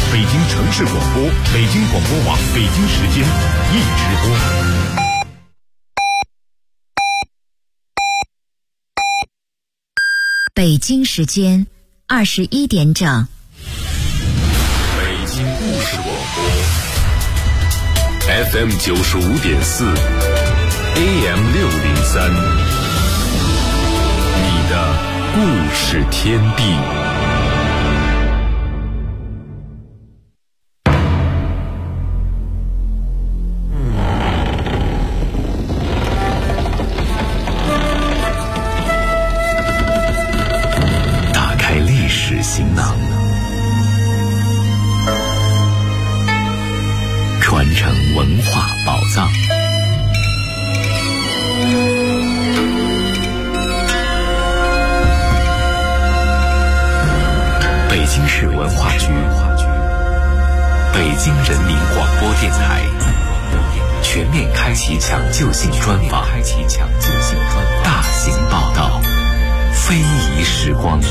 北京城市广播、北京广播网北京时间一直播。 北京时间21点整。 北京故事广播 FM 95.4 AM 603，你的故事天地。行囊，传承文化宝藏。北京市文化局、北京人民广播电台全面开启抢救性专访，大型报道，非遗时光。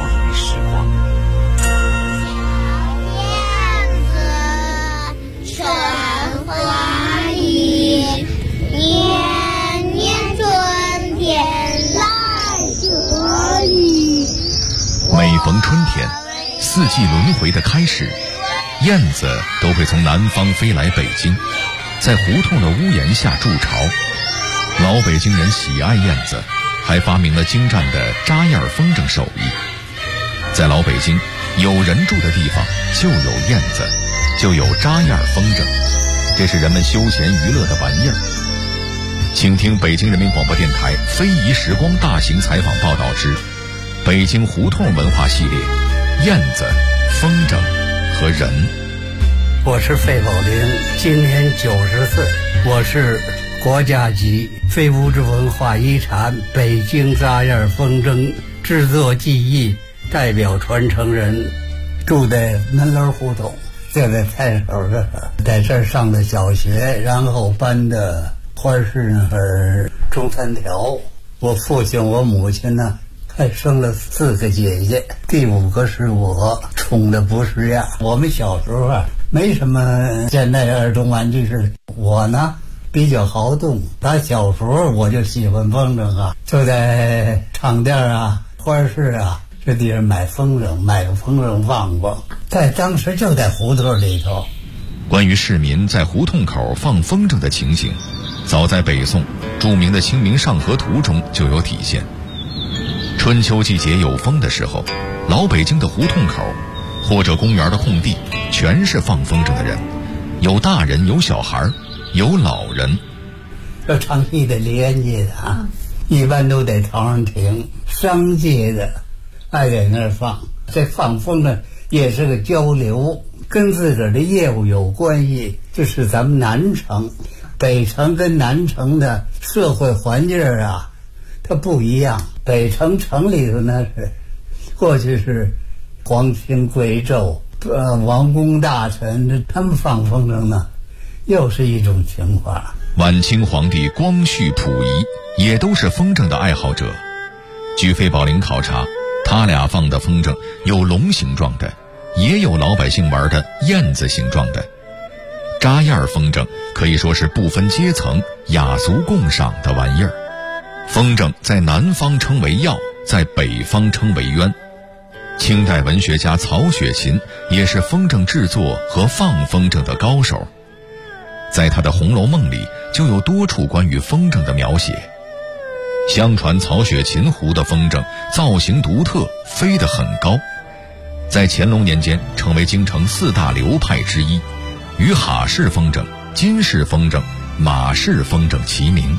每逢春天，四季轮回的开始，燕子都会从南方飞来北京，在胡同的屋檐下筑巢。老北京人喜爱燕子，还发明了精湛的扎燕风筝手艺。在老北京，有人住的地方就有燕子，就有扎燕风筝，这是人们休闲娱乐的玩意儿。请听北京人民广播电台非遗时光大型采访报道之北京胡同文化系列，燕子、风筝和人。 我是费宝林，今年90岁，我是国家级非物质文化遗产北京扎燕风筝制作技艺代表传承人，住在门楼胡同，就在菜手这儿，在这儿上的小学，然后搬的花市那儿中三条。我父亲我母亲呢还生了4个姐姐，第5个是我，宠的不是样。我们小时候啊，没什么现代儿童玩具似的。我呢比较好动，打小时候我就喜欢风筝啊，就在厂店啊、花市啊这地方买风筝，买个风筝放过。在当时就在胡同里头。 关于市民在胡同口放风筝的情形，早在北宋著名的《清明上河图》中就有体现。春秋季节有风的时候，老北京的胡同口或者公园的空地全是放风筝的人，有大人，有小孩，有老人。 这唱戏的、连界的啊，一般都在头上停。商界的爱在那儿放，这放风筝也是个交流，跟自个儿的业务有关系。就是咱们南城、北城跟南城的社会环境啊，它不一样。北城城里头呢是过去是皇亲贵胄、王公大臣，他们放风筝呢又是一种情况。 晚清皇帝光绪、溥仪也都是风筝的爱好者。据费宝林考察，他俩放的风筝有龙形状的，也有老百姓玩的燕子形状的。扎燕风筝可以说是不分阶层、雅俗共赏的玩意儿。风筝在南方称为药，在北方称为鸢。清代文学家曹雪芹也是风筝制作和放风筝的高手，在他的《红楼梦》里就有多处关于风筝的描写。相传曹雪芹胡的风筝造型独特，飞得很高，在乾隆年间成为京城4大流派之一，与哈式风筝、金式风筝、马式风筝齐名。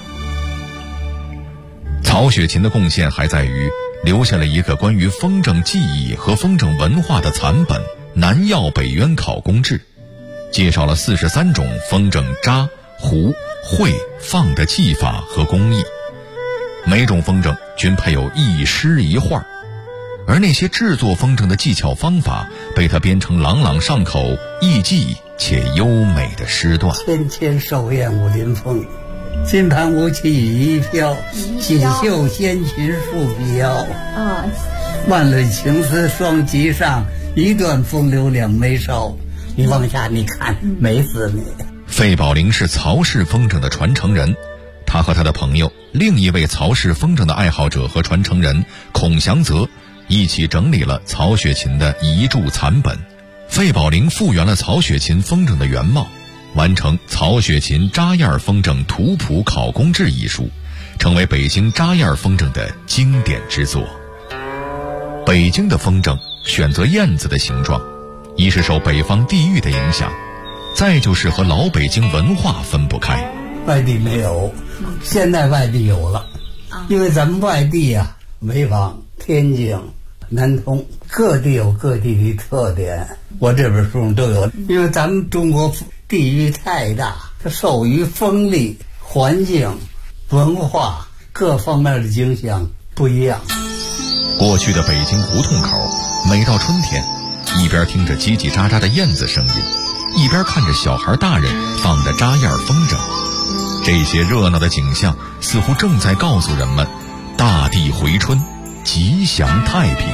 曹雪芹的贡献还在于留下了一个关于风筝技艺和风筝文化的残本《南药北渊考工志》，介绍了43种风筝扎、胡、会、放的技法和工艺。每种风筝均配有一诗一画，而那些制作风筝的技巧方法被他编成朗朗上口、易记且优美的诗段。 天天寿宴武林风，金盘无期羽衣飘，锦绣仙裙数匹腰。万缕情丝双骑上，一段风流两眉梢。 你往下你看，美死你。 费宝龄是曹氏风筝的传承人，他和他的朋友另一位曹氏风筝的爱好者和传承人孔祥泽一起整理了曹雪芹的遗著残本。费宝龄复原了曹雪芹风筝的原貌，完成《曹雪芹扎燕风筝图谱考工志》一书，成为北京扎燕风筝的经典之作。北京的风筝选择燕子的形状，一是受北方地域的影响，再就是和老北京文化分不开。 外地没有，现在外地有了，因为咱们外地啊，潍坊、天津、南通，各地有各地的特点，我这本书上都有。因为咱们中国地域太大，它受于风力、环境、文化各方面的影响不一样。 过去的北京胡同口，每到春天，一边听着叽叽喳喳的燕子声音，一边看着小孩大人放的扎燕风筝，这些热闹的景象似乎正在告诉人们，大地回春，吉祥太平。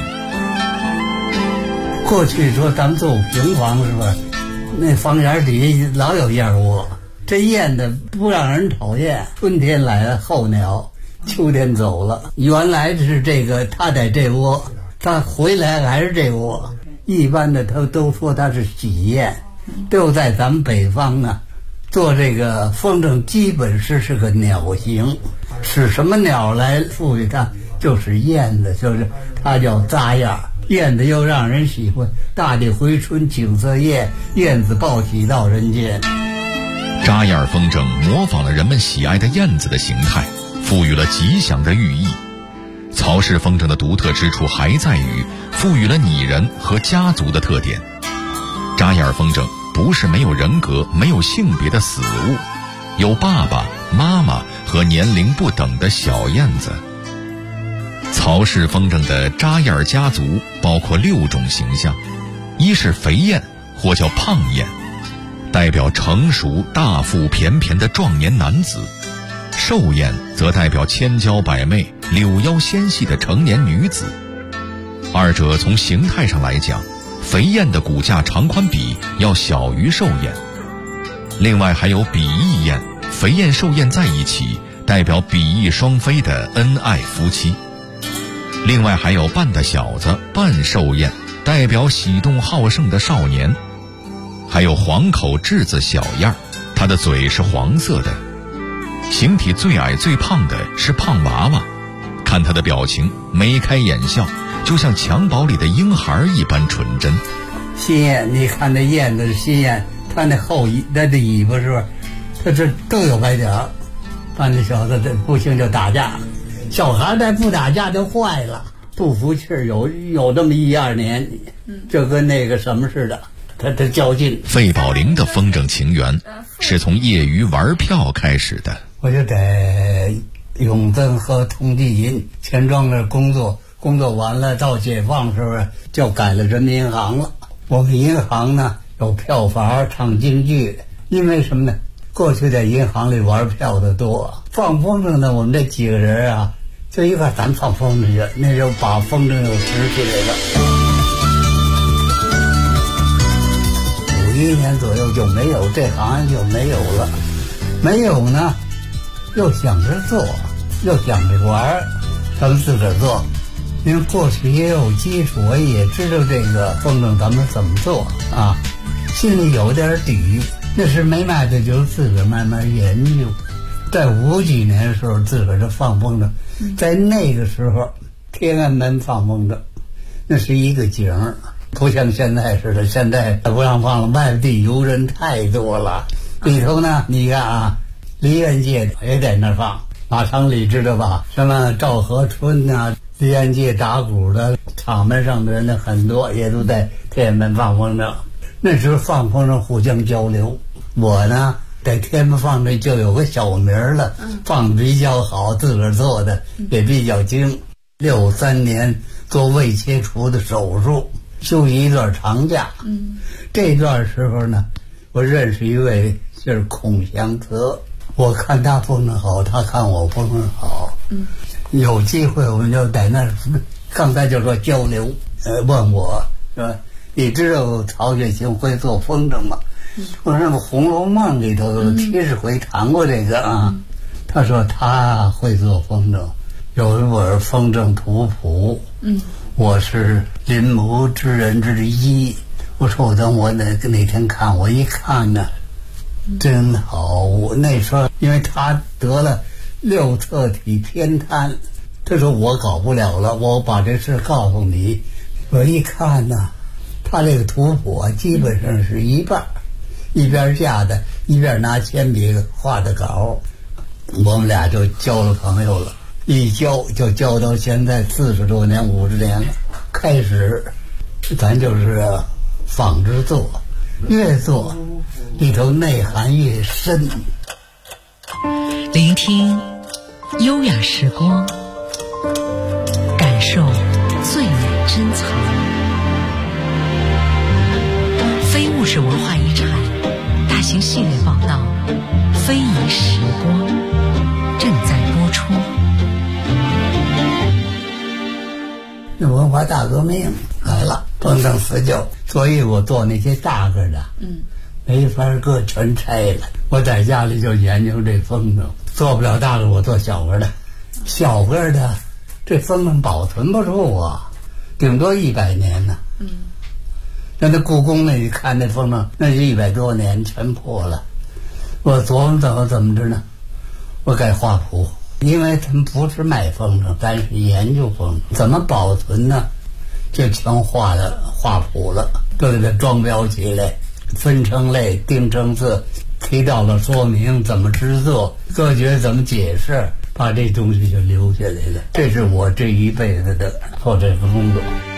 过去说咱们做平房是吧？那房檐底下老有燕窝，这燕子不让人讨厌，春天来了候鸟，秋天走了，原来是这个，他在这窝，他回来还是这窝。一般的他都说他是喜燕，就在咱们北方呢，做这个风筝基本是个鸟形，使什么鸟来赋予它？就是燕子，就是它叫扎燕。燕子又让人喜欢，大地回春，景色艳，燕子报喜到人间。 扎燕风筝模仿了人们喜爱的燕子的形态，赋予了吉祥的寓意。曹氏风筝的独特之处还在于赋予了拟人和家族的特点。扎燕风筝不是没有人格、没有性别的死物，有爸爸妈妈和年龄不等的小燕子。曹氏风筝的扎燕家族包括6种形象，一是肥燕或叫胖燕，代表成熟大腹便便的壮年男子；瘦燕则代表千娇百媚柳腰纤细的成年女子。二者从形态上来讲，肥燕的骨架长宽比要小于瘦燕。另外还有比翼燕，肥燕瘦燕在一起，代表比翼双飞的恩爱夫妻。另外还有半大小子、半瘦燕，代表喜动好胜的少年。还有黄口稚子小燕，它的嘴是黄色的。形体最矮最胖的是胖娃娃，看他的表情，眉开眼笑，就像襁褓里的婴孩一般纯真。 新燕，你看那燕子新燕，它那它的尾巴是不是？它这都有白点儿。半大小子这不行就打架，小孩再不打架就坏了，不服气有这么1-2年，就跟那个什么似的，他较劲。 费宝龄的风筝情缘是从业余玩票开始的。 我就在永登和通济银钱庄那工作完了，到解放时候就改了人民银行了。我们银行呢有票房唱京剧，因为什么呢？过去在银行里玩票的多，放风筝呢，我们这几个人啊，就一块咱放风筝去，那时候把风筝又拾起来了。51年左右就没有这行业，就没有了。没有呢，又想着做，又想着玩，咱们自个儿做。因为过去也有基础，我也知道这个风筝咱们怎么做啊，心里有点底。那是没卖的，就是自个儿慢慢研究。在50几年的时候，自个儿就放风筝。在那个时候，天安门放风筝，那是一个景儿，不像现在似的。现在不让放了，外地游人太多了。里头呢，你看啊，梨园界也在那儿放，马场里知道吧？什么赵河春啊，梨园界打鼓的，场面上的人呢很多，也都在天安门放风筝。那时候放风筝互相交流。我呢在天安门放着就有个小名了，放的比较好，自个儿做的也比较精。63年做胃切除的手术，休息一段长假。这段时候呢，我认识一位就是孔祥泽，我看他风筝好，他看我风筝好。有机会我们就在那儿，刚才就说交流，问我说你知道曹雪芹会做风筝吗？我说那么《红楼梦》里头提示回谈过这个啊。他说他会做风筝，有一本风筝图谱。我是临摹之人之一。我说我等我哪天看，我一看呢，真好。我那时候因为他得了六测体偏瘫，他说我搞不了了，我把这事告诉你。我一看呢，他这个图谱啊，基本上是一半，一边架的，一边拿铅笔画的稿。我们俩就交了朋友了，一交就交到现在40多年、50年了。开始，咱就是仿制做，越做里头内涵越深。 聆听优雅时光，感受最美珍藏。非物质文化遗产大型系列报道《非遗时光》正在播出。 文化大革命来了，风筝死旧，所以我做那些大个的，没法搁，全拆了。我在家里就研究这风筝，做不了大个，我做小个的。小个的，这风筝保存不住啊，顶多100年呢。那故宫那一看那风筝，那是100多年，全破了。我琢磨怎么着呢？我改画谱。因为他们不是卖风筝，咱是研究风筝，怎么保存呢？就全画谱了，都给它装裱起来，分成类，定成字，提到了说明怎么制作，歌诀怎么解释，把这东西就留下来了。这是我这一辈子的做这份工作。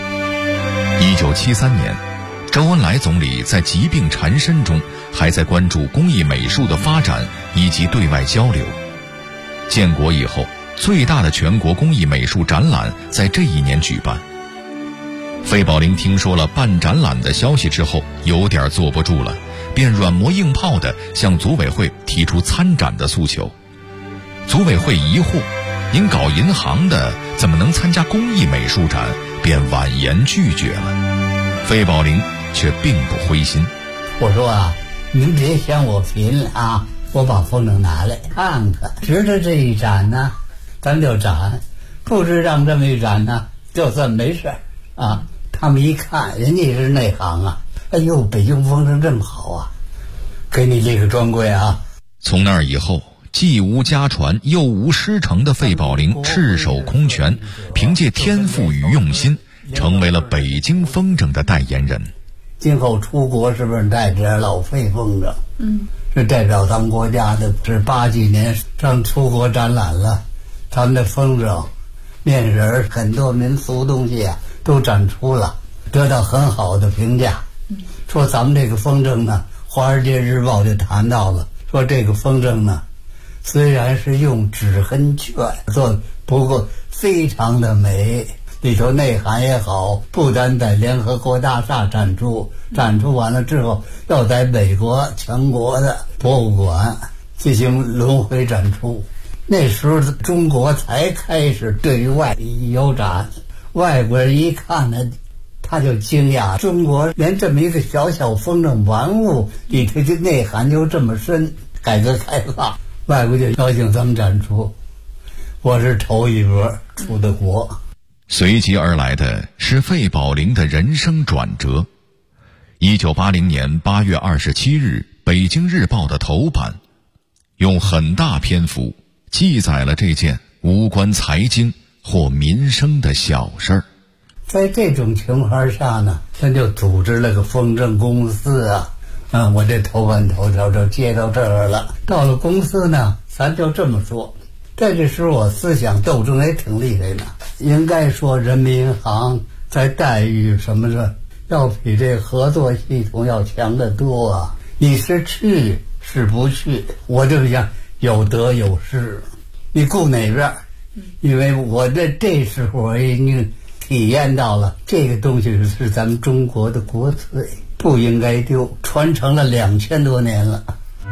1973年，周恩来总理在疾病缠身中，还在关注工艺美术的发展以及对外交流。建国以后，最大的全国工艺美术展览在这一年举办。费宝龄听说了办展览的消息之后，有点坐不住了，便软磨硬泡地向组委会提出参展的诉求。组委会疑惑，您搞银行的怎么能参加工艺美术展，便婉言拒绝了。费宝龄却并不灰心。 我说啊，您别嫌我贫啊，我把风筝拿来看看，值得这一展呢，咱就展；不值当这么一展呢，就算没事啊。他们一看，人家也是内行啊，哎呦，北京风筝这么好啊，给你这个专柜啊。 从那以后，既无家传又无师承的费宝龄赤手空拳，凭借天赋与用心，成为了北京风筝的代言人。 今后出国是不是带着老费风筝？是代表咱们国家的。是80几年上出国展览了，咱们的风筝、面人很多民俗东西啊都展出了，得到很好的评价。说咱们这个风筝呢，《华尔街日报》就谈到了，说这个风筝呢，虽然是用纸痕卷做，不过非常的美，里头内涵也好，不单在联合国大厦展出完了之后，要在美国全国的博物馆进行轮回展出。那时候中国才开始对外有展，外国人一看呢，他就惊讶，中国连这么一个小小风筝玩物里头的内涵就这么深。改革开放，外国就邀请咱们展出，我是头一波出的国。 随即而来的是费宝龄的人生转折。1980年8月27日，《北京日报》的头版用很大篇幅记载了这件无关财经或民生的小事儿。 在这种情况下呢，咱就组织了个风筝公司啊。我这头版头条就接到这儿了。到了公司呢，咱就这么说，在这时候我思想斗争也挺厉害的。应该说人民银行在待遇什么的要比这合作系统要强得多啊。你是去是不去，我就想有得有失，你顾哪边？因为我这时候我已经体验到了这个东西是咱们中国的国粹，不应该丢，传承了2000多年了。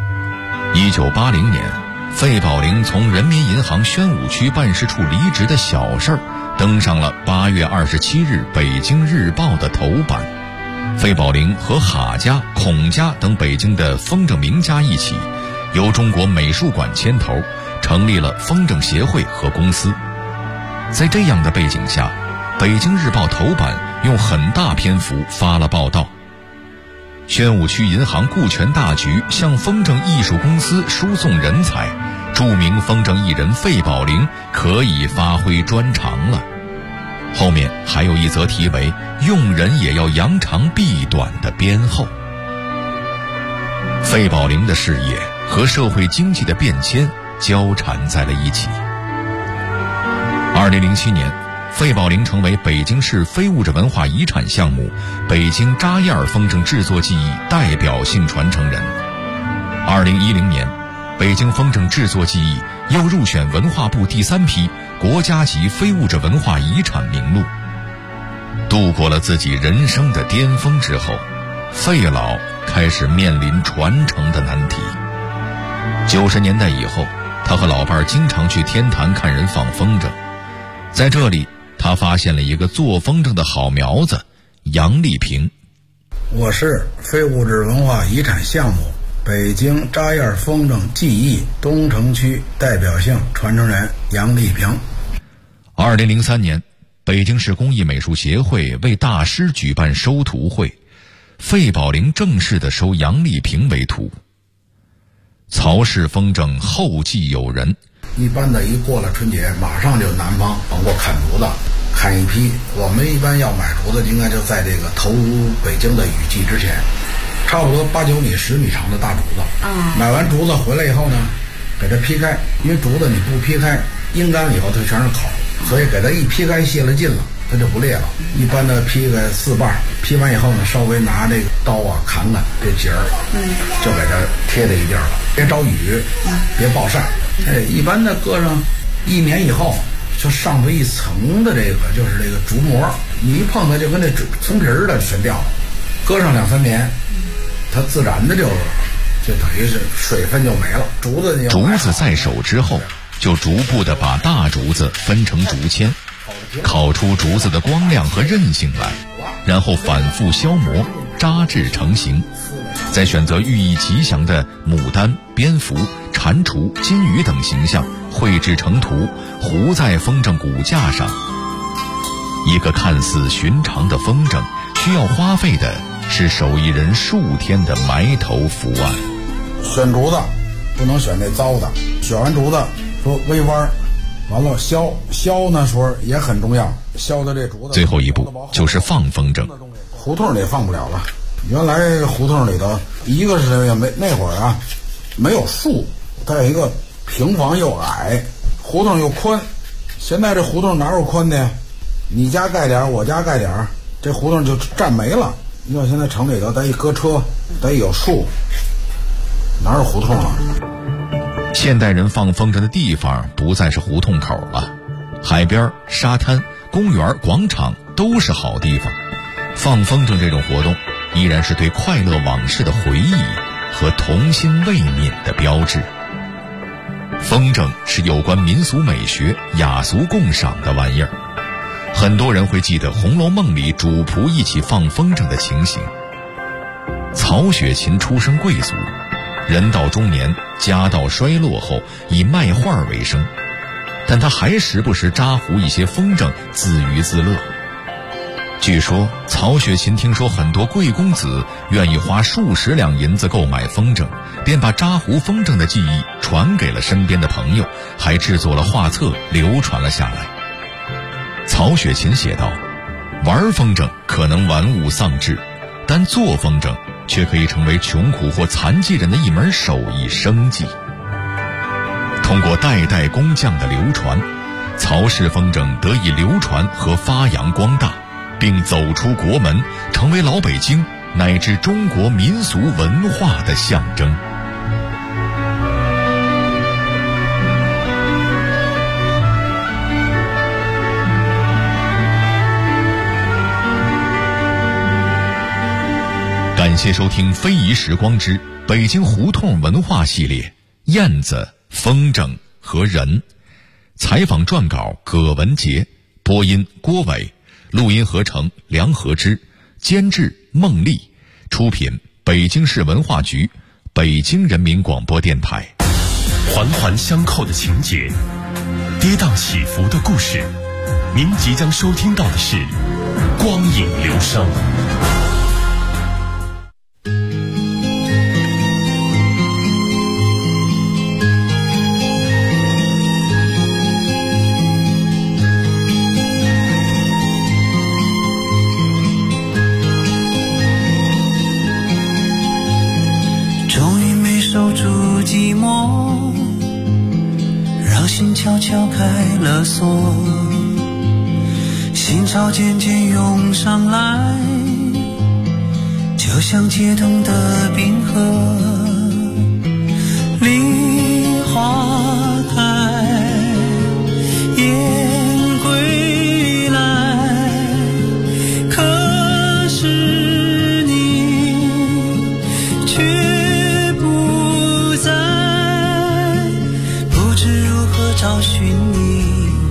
1980年，费宝龄从人民银行宣武区办事处离职的小事儿登上了8月27日《北京日报》的头版。 费宝龄和哈家、孔家等北京的风筝名家一起，由中国美术馆牵头，成立了风筝协会和公司。在这样的背景下，北京日报头版用很大篇幅发了报道。宣武区银行顾全大局向风筝艺术公司输送人才，著名风筝艺人费宝龄可以发挥专长了。后面还有一则题为用人也要扬长避短的编后。费宝龄的事业和社会经济的变迁交缠在了一起。2007年，费宝龄成为北京市非物质文化遗产项目北京扎燕风筝制作技艺代表性传承人。2010年，北京风筝制作技艺又入选文化部第3批国家级非物质文化遗产名录。度过了自己人生的巅峰之后，费老开始面临传承的难题。90年代以后，他和老伴儿经常去天坛看人放风筝，在这里他发现了一个做风筝的好苗子杨丽萍。 我是非物质文化遗产项目北京扎燕风筝技艺东城区代表性传承人杨丽萍。 2003年，北京市工艺美术协会为大师举办收徒会，费宝龄正式地收杨丽萍为徒。曹氏风筝后继有人， 一般的一过了春节，马上就南方往过砍竹子，砍一批。我们一般要买竹子，应该就在这个投北京的雨季之前，差不多8、9米、10米长的大竹子。买完竹子回来以后呢，给它劈开，因为竹子你不劈开，阴干了以后它全是口，所以给它一劈开泄了劲了，它就不裂了。一般的劈个4瓣，劈完以后呢，稍微拿这个刀啊砍砍这节儿，就给它贴在一地儿了，别着雨，别暴晒。一般的搁上1年以后，就上头一层的这个就是这个竹膜，你一碰它就跟那层皮儿的全掉了。搁上2、3年，它自然的就等于是水分就没了。竹子在手之后，就逐步的把大竹子分成竹签，烤出竹子的光亮和韧性来，然后反复消磨，扎制成型，再选择寓意吉祥的牡丹、蝙蝠、蟾蜍、金鱼等形象绘制成图，糊在风筝骨架上。一个看似寻常的风筝，需要花费的是手艺人数天的埋头伏案。 选竹子不能选那糟的，选完竹子说微弯，完了削呢时候也很重要，削的这竹子。 最后一步就是放风筝。 胡同里放不了了，原来胡同里头一个是那会儿啊没有树，再一个平房又矮，胡同又宽。现在这胡同哪有宽的呀？你家盖点我家盖点，这胡同就占没了。你看现在城里头得一搁车，得有树，哪有胡同啊？ 现代人放风筝的地方不再是胡同口了，海边、沙滩、公园、广场都是好地方。放风筝这种活动依然是对快乐往事的回忆和童心未泯的标志。风筝是有关民俗美学、雅俗共赏的玩意儿。很多人会记得《红楼梦》里主仆一起放风筝的情形。曹雪芹出身贵族，人到中年，家道衰落后以卖画为生，但他还时不时扎糊一些风筝自娱自乐。据说曹雪芹听说很多贵公子愿意花数十两银子购买风筝，便把扎糊风筝的技艺传给了身边的朋友，还制作了画册流传了下来。曹雪芹写道，玩风筝可能玩物丧志，但做风筝却可以成为穷苦或残疾人的一门手艺生计。通过代代工匠的流传，曹氏风筝得以流传和发扬光大，并走出国门，成为老北京乃至中国民俗文化的象征。感谢收听非遗时光之北京胡同文化系列，燕子、风筝和人。采访撰稿葛文杰，播音郭伟，录音合成梁和之，监制孟丽，出品北京市文化局、北京人民广播电台。 环环相扣的情节，跌宕起伏的故事，您即将收听到的是光影流声。 寂寞，让心悄悄开了锁，心潮渐渐涌上来，就像解冻的冰河。梨花开，雁归来，可是你却不在，不知如何找寻你，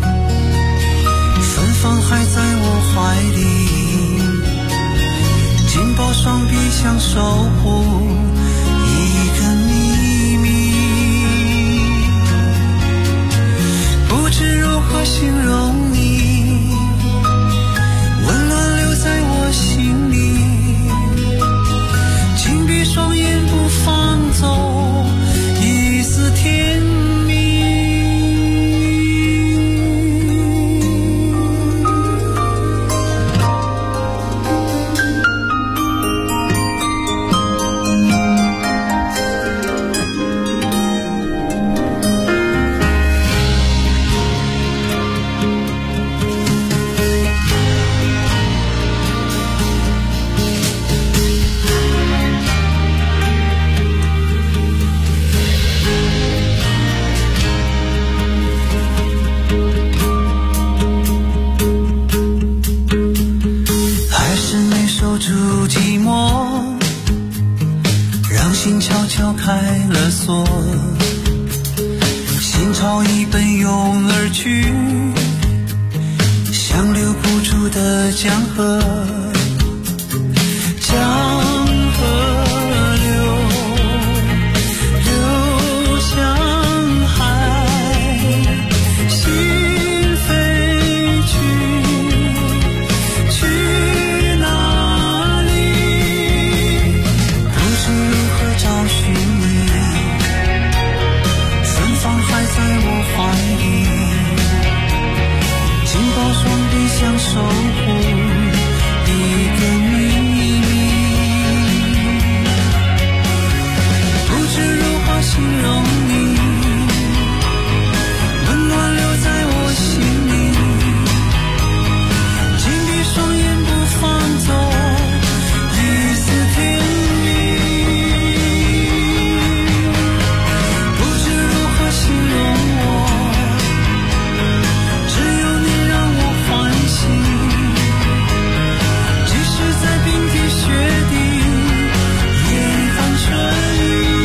芬芳还在我怀里，紧抱双臂想守护一个秘密，不知如何形容你，温暖留在我心里，紧闭双眼不放走一丝甜蜜。心悄悄开了锁，心潮一奔涌而去，像留不住的江河，江河流向海，心飞去哪里？不知如何找寻你，芬芳还在我怀里，紧抱双臂想守护一个秘密，不知如何形容你，温暖留在我心里，紧闭双眼不放走一丝甜蜜，不知如何形容我，只有你让我欢喜，即使在冰天雪地严寒春雨，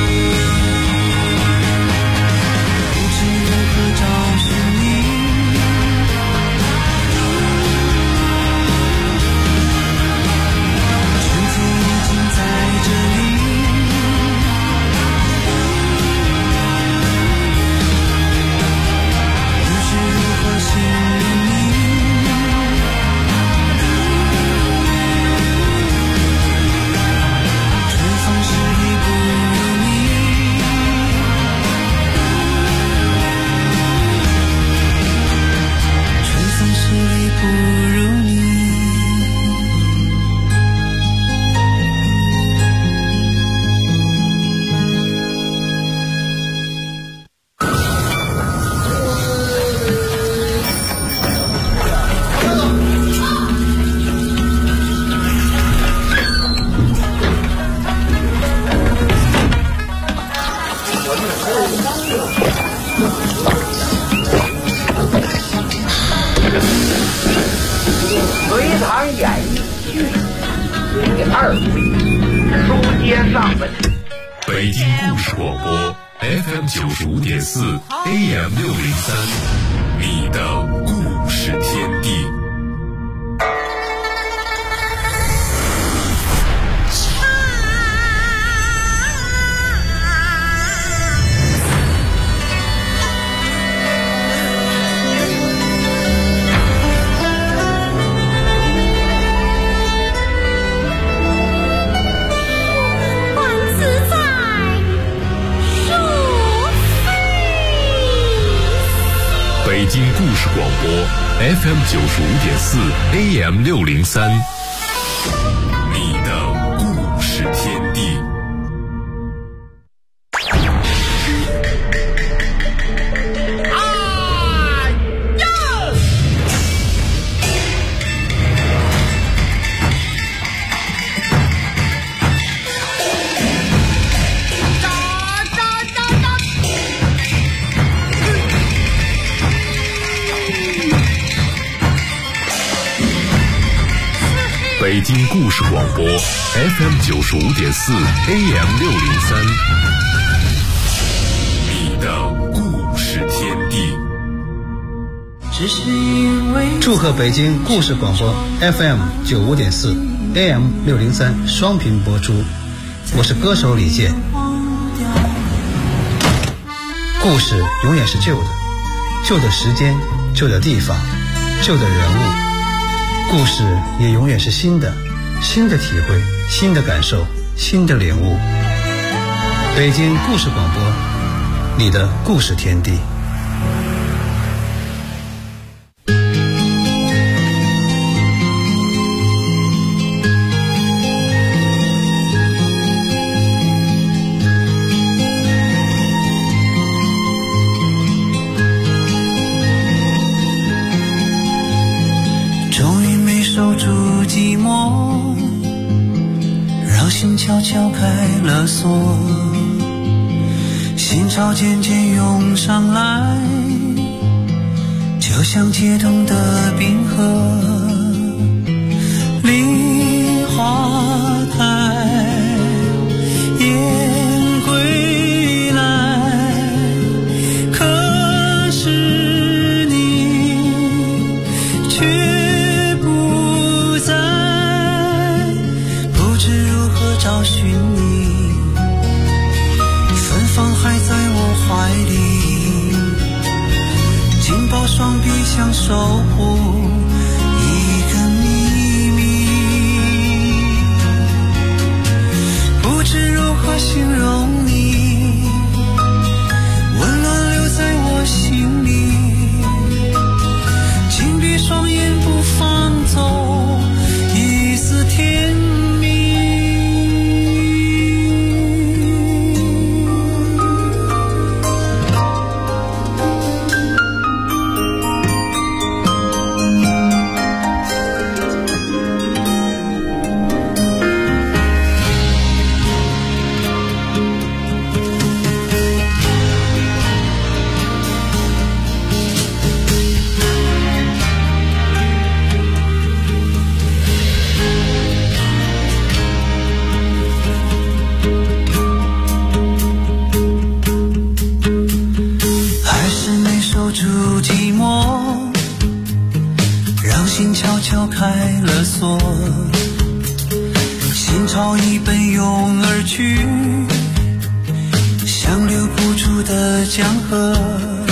不知如何找寻你，春天已经在这里，不知如何形容你，春风十里不如你，春风十里不如你。 隋唐演义剧第2回，书接上文。 北京故事广播 FM 95.4 AM 603，你的故事天地。 京故事广播 FM 95.4 AM 603，你的故事天地。北京故事广播 FM 95.4 AM 603，你的故事天地。 祝贺北京故事广播 FM 95.4 AM 603双频播出，我是歌手李健。故事永远是旧的，旧的时间，旧的地方，旧的人物。故事也永远是新的，新的体会，新的感受，新的领悟。北京故事广播，你的故事天地。 悄悄开了锁，心潮渐渐涌上来，就像解冻的冰河。梨花开，雁归来，可是你却不在，不知如何找寻你，芬芳还在我怀里，紧抱双臂想守护一个秘密，不知如何形容你，温暖留在我心里，紧闭双眼不放走一丝甜蜜。开了锁，心潮已奔涌而去，像流不住的江河。